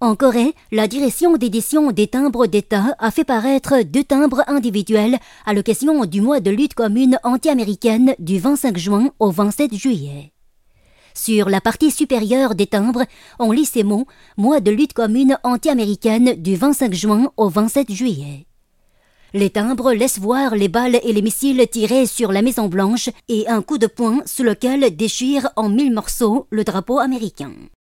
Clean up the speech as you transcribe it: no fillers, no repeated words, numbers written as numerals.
En Corée, la direction d'édition des timbres d'État a fait paraître 2 timbres individuels à l'occasion du mois de lutte commune anti-américaine du 25 juin au 27 juillet. Sur la partie supérieure des timbres, on lit ces mots « Mois de lutte commune anti-américaine du 25 juin au 27 juillet ». Les timbres laissent voir les balles et les missiles tirés sur la Maison-Blanche et un coup de poing sous lequel déchire en 1000 morceaux le drapeau américain.